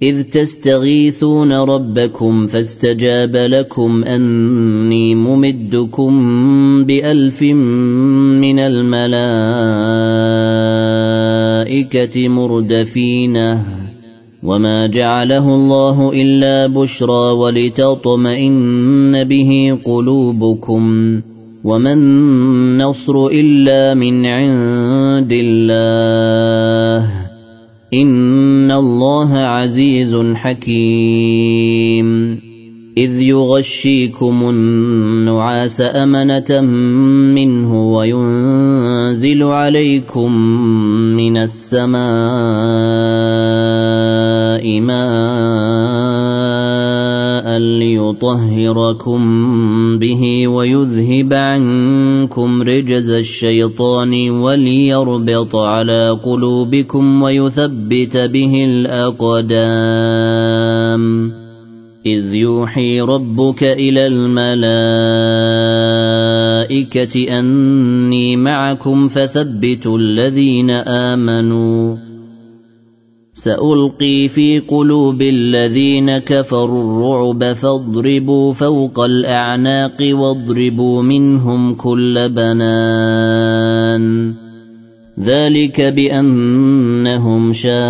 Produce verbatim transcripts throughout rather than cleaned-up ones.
إذ تستغيثون ربكم فاستجاب لكم أني ممدكم بألف من الملائكة مردفين وما جعله الله إلا بشرى ولتطمئن به قلوبكم وما النصر إلا من عند الله إن الله عزيز حكيم إذ يغشيكم النعاس أمنة منه وينزل عليكم من السماء ماء ليطهركم به ويذهب عنكم رجز الشيطان وليربط على قلوبكم ويثبت به الأقدام إذ يوحي ربك إلى الملائكة أني معكم فثبتوا الذين آمنوا سألقي في قلوب الذين كفروا الرعب فاضربوا فوق الأعناق واضربوا منهم كل بنان ذلك بأنهم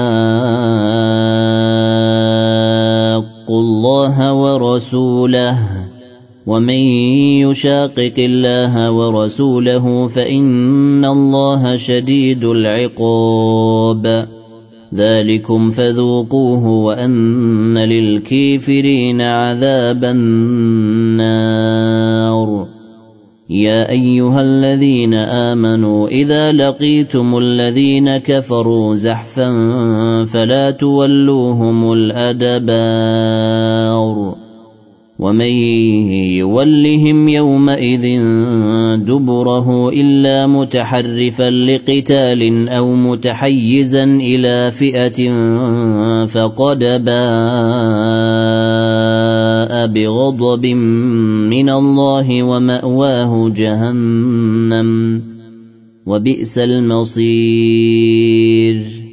شاقوا الله ورسوله ومن يشاقق الله ورسوله فإن الله شديد العقاب ذلكم فذوقوه وأن للكافرين عذاب النار يا أيها الذين آمنوا إذا لقيتم الذين كفروا زحفا فلا تولوهم الأدبار ومن يولهم يومئذ دبره إلا متحرفا لقتال أو متحيزا إلى فئة فقد باء بغضب من الله ومأواه جهنم وبئس المصير